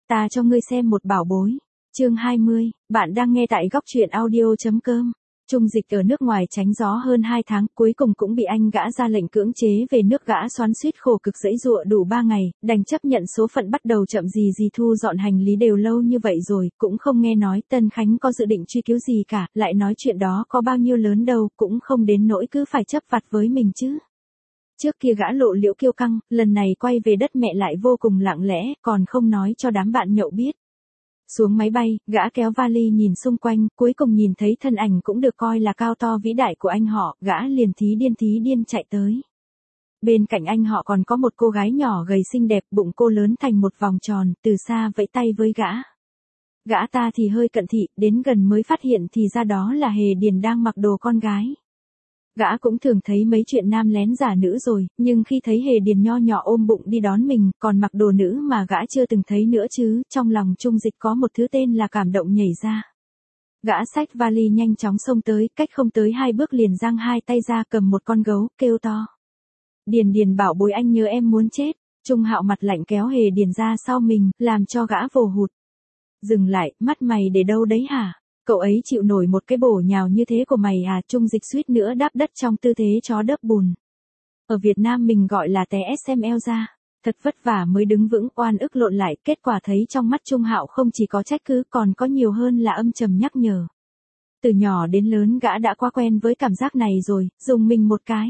Ta cho ngươi xem một bảo bối. Chương 20, bạn đang nghe tại góc truyện audio.com. Trung Dịch ở nước ngoài tránh gió hơn 2 tháng, cuối cùng cũng bị anh gã ra lệnh cưỡng chế về nước. Gã xoắn xuýt khổ cực giãy giụa đủ 3 ngày, đành chấp nhận số phận bắt đầu chậm gì gì thu dọn hành lý. Đều lâu như vậy rồi, cũng không nghe nói Tân Khánh có dự định truy cứu gì cả, lại nói chuyện đó có bao nhiêu lớn đâu, cũng không đến nỗi cứ phải chấp vặt với mình chứ. Trước kia gã lộ liễu kiêu căng, lần này quay về đất mẹ lại vô cùng lặng lẽ, còn không nói cho đám bạn nhậu biết. Xuống máy bay, gã kéo vali nhìn xung quanh, cuối cùng nhìn thấy thân ảnh cũng được coi là cao to vĩ đại của anh họ, gã liền thí điên chạy tới. Bên cạnh anh họ còn có một cô gái nhỏ gầy xinh đẹp, bụng cô lớn thành một vòng tròn, từ xa vẫy tay với gã. Gã ta thì hơi cận thị, đến gần mới phát hiện thì ra đó là Hề Điền đang mặc đồ con gái. Gã cũng thường thấy mấy chuyện nam lén giả nữ rồi, nhưng khi thấy Hề Điền nho nhỏ ôm bụng đi đón mình, còn mặc đồ nữ mà gã chưa từng thấy nữa chứ, trong lòng Trung Dịch có một thứ tên là cảm động nhảy ra. Gã xách vali nhanh chóng xông tới, cách không tới 2 bước liền giang 2 tay ra cầm một con gấu, kêu to. Điền bảo bối anh nhớ em muốn chết. Trung Hạo mặt lạnh kéo Hề Điền ra sau mình, làm cho gã vồ hụt. Dừng lại, mắt mày để đâu đấy hả? Cậu ấy chịu nổi một cái bổ nhào như thế của mày à? Trung Dịch suýt nữa đáp đất trong tư thế chó đớp bùn. Ở Việt Nam mình gọi là té SML ra. Thật vất vả mới đứng vững, oan ức lộn lại, kết quả thấy trong mắt Trung Hạo không chỉ có trách cứ còn có nhiều hơn là âm trầm nhắc nhở. Từ nhỏ đến lớn gã đã quá quen với cảm giác này rồi, dùng mình một cái.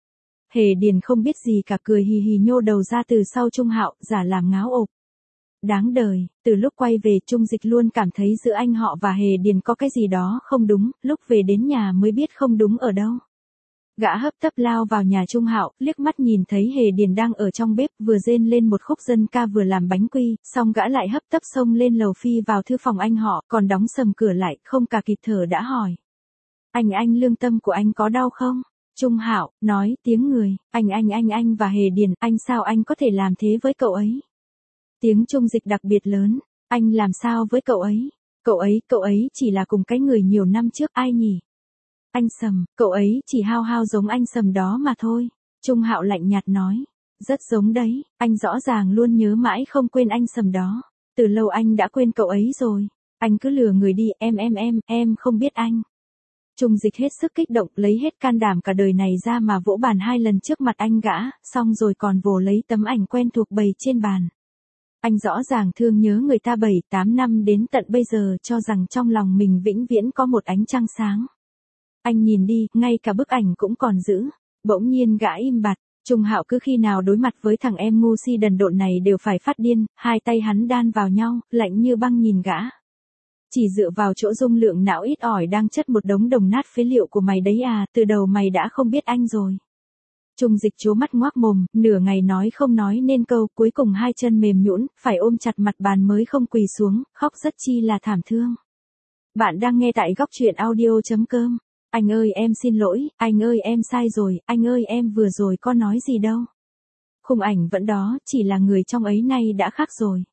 Hề Điền không biết gì cả, cười hì hì nhô đầu ra từ sau Trung Hạo, giả làm ngáo ộp. Đáng đời, từ lúc quay về Trung Dịch luôn cảm thấy giữa anh họ và Hề Điền có cái gì đó không đúng, lúc về đến nhà mới biết không đúng ở đâu. Gã hấp tấp lao vào nhà Trung Hạo, liếc mắt nhìn thấy Hề Điền đang ở trong bếp, vừa rên lên một khúc dân ca vừa làm bánh quy, xong gã lại hấp tấp xông lên lầu phi vào thư phòng anh họ, còn đóng sầm cửa lại, không cả kịp thở đã hỏi. Anh lương tâm của anh có đau không? Trung Hạo nói tiếng người, anh và Hề Điền, anh sao anh có thể làm thế với cậu ấy? Tiếng Trung Dịch đặc biệt lớn, anh làm sao với cậu ấy? Cậu ấy chỉ là cùng cái người nhiều năm trước, ai nhỉ? Anh Sầm, cậu ấy chỉ hao giống anh Sầm đó mà thôi. Trung Hạo lạnh nhạt nói, rất giống đấy, anh rõ ràng luôn nhớ mãi không quên anh Sầm đó. Từ lâu anh đã quên cậu ấy rồi. Anh cứ lừa người đi, em không biết anh. Trung Dịch hết sức kích động, lấy hết can đảm cả đời này ra mà vỗ bàn 2 lần trước mặt anh gã, xong rồi còn vồ lấy tấm ảnh quen thuộc bày trên bàn. Anh rõ ràng thương nhớ người ta 7-8 năm đến tận bây giờ, cho rằng trong lòng mình vĩnh viễn có một ánh trăng sáng. Anh nhìn đi, ngay cả bức ảnh cũng còn giữ. Bỗng nhiên gã im bặt. Trung Hạo cứ khi nào đối mặt với thằng em ngu si đần độn này đều phải phát điên, 2 tay hắn đan vào nhau, lạnh như băng nhìn gã. Chỉ dựa vào chỗ dung lượng não ít ỏi đang chất một đống đồng nát phế liệu của mày đấy à, từ đầu mày đã không biết anh rồi. Trung Dịch trố mắt ngoác mồm, nửa ngày nói không nói nên câu, cuối cùng 2 chân mềm nhũn, phải ôm chặt mặt bàn mới không quỳ xuống, khóc rất chi là thảm thương. Bạn đang nghe tại góc truyện audio.com. Anh ơi em xin lỗi, anh ơi em sai rồi, anh ơi em vừa rồi có nói gì đâu. Khung ảnh vẫn đó, chỉ là người trong ấy nay đã khác rồi.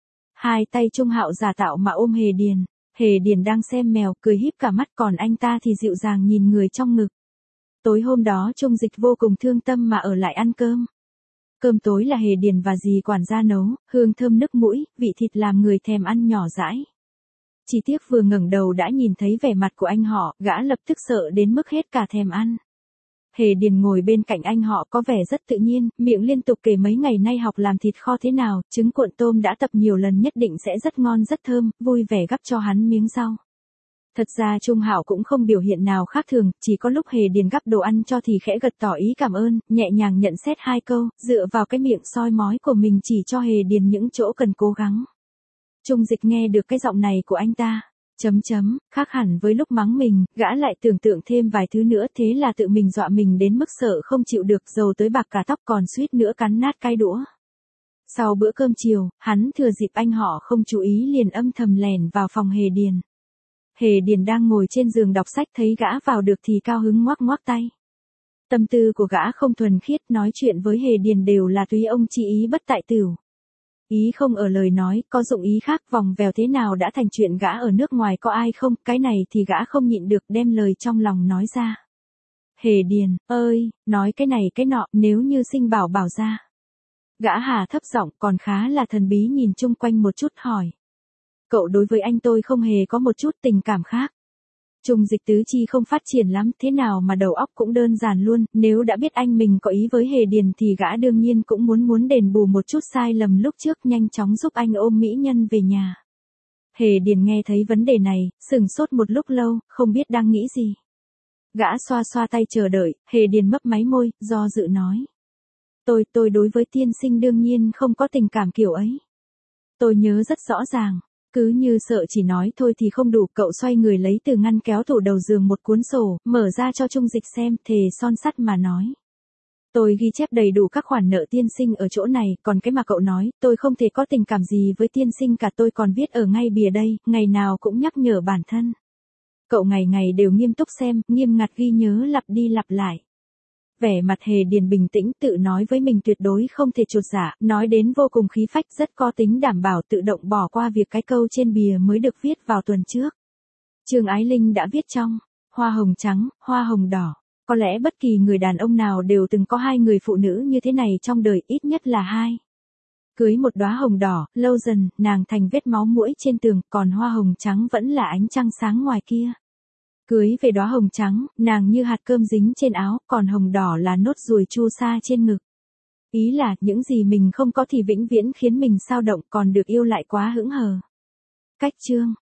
2 tay Trung Hạo giả tạo mà ôm Hề Điền. Hề Điền đang xem mèo, cười híp cả mắt, còn anh ta thì dịu dàng nhìn người trong ngực. Tối hôm đó Trung Dịch vô cùng thương tâm mà ở lại ăn cơm. Cơm tối là Hề Điền và dì quản gia nấu, hương thơm nức mũi, vị thịt làm người thèm ăn nhỏ dãi. Chỉ tiếc vừa ngẩng đầu đã nhìn thấy vẻ mặt của anh họ, gã lập tức sợ đến mức hết cả thèm ăn. Hề Điền ngồi bên cạnh anh họ có vẻ rất tự nhiên, miệng liên tục kể mấy ngày nay học làm thịt kho thế nào, trứng cuộn tôm đã tập nhiều lần nhất định sẽ rất ngon rất thơm, vui vẻ gắp cho hắn miếng rau. Thật ra Trung Hạo cũng không biểu hiện nào khác thường, chỉ có lúc Hề Điền gắp đồ ăn cho thì khẽ gật tỏ ý cảm ơn, nhẹ nhàng nhận xét 2 câu, dựa vào cái miệng soi mói của mình chỉ cho Hề Điền những chỗ cần cố gắng. Trung Dịch nghe được cái giọng này của anh ta, khác hẳn với lúc mắng mình, gã lại tưởng tượng thêm vài thứ nữa, thế là tự mình dọa mình đến mức sợ không chịu được, dầu tới bạc cả tóc còn suýt nữa cắn nát cái đũa. Sau bữa cơm chiều, hắn thừa dịp anh họ không chú ý liền âm thầm lèn vào phòng Hề Điền. Hề Điền đang ngồi trên giường đọc sách, thấy gã vào được thì cao hứng ngoác ngoác tay. Tâm tư của gã không thuần khiết, nói chuyện với Hề Điền đều là tùy ông chi ý bất tại tửu. Ý không ở lời nói, có dụng ý khác, vòng vèo thế nào đã thành chuyện gã ở nước ngoài có ai không, cái này thì gã không nhịn được đem lời trong lòng nói ra. Hề Điền, ơi, nói cái này cái nọ, nếu như sinh bảo bảo ra. Gã Hà thấp giọng còn khá là thần bí nhìn chung quanh một chút hỏi. Cậu đối với anh tôi không hề có một chút tình cảm khác. Trung Dịch tứ chi không phát triển lắm, thế nào mà đầu óc cũng đơn giản luôn, nếu đã biết anh mình có ý với Hề Điền thì gã đương nhiên cũng muốn đền bù một chút sai lầm lúc trước, nhanh chóng giúp anh ôm mỹ nhân về nhà. Hề Điền nghe thấy vấn đề này, sửng sốt một lúc lâu, không biết đang nghĩ gì. Gã xoa xoa tay chờ đợi, Hề Điền mấp máy môi, do dự nói. Tôi đối với tiên sinh đương nhiên không có tình cảm kiểu ấy. Tôi nhớ rất rõ ràng. Cứ như sợ chỉ nói thôi thì không đủ, cậu xoay người lấy từ ngăn kéo tủ đầu giường một cuốn sổ, mở ra cho Trung Dịch xem, thề son sắt mà nói. Tôi ghi chép đầy đủ các khoản nợ tiên sinh ở chỗ này, còn cái mà cậu nói, tôi không thể có tình cảm gì với tiên sinh cả, tôi còn viết ở ngay bìa đây, ngày nào cũng nhắc nhở bản thân. Cậu ngày ngày đều nghiêm túc xem, nghiêm ngặt ghi nhớ lặp đi lặp lại. Vẻ mặt Hề Điền bình tĩnh tự nói với mình tuyệt đối không thể chột dạ, nói đến vô cùng khí phách, rất có tính đảm bảo, tự động bỏ qua việc cái câu trên bìa mới được viết vào tuần trước. Trương Ái Linh đã viết trong hoa hồng trắng, hoa hồng đỏ. Có lẽ bất kỳ người đàn ông nào đều từng có hai người phụ nữ như thế này trong đời, ít nhất là hai. Cưới một đóa hồng đỏ, lâu dần, nàng thành vết máu muỗi trên tường, còn hoa hồng trắng vẫn là ánh trăng sáng ngoài kia. Cưới về đóa hồng trắng, nàng như hạt cơm dính trên áo, còn hồng đỏ là nốt ruồi chu sa trên ngực. Ý là, những gì mình không có thì vĩnh viễn khiến mình xao động, còn được yêu lại quá hững hờ. Cách chương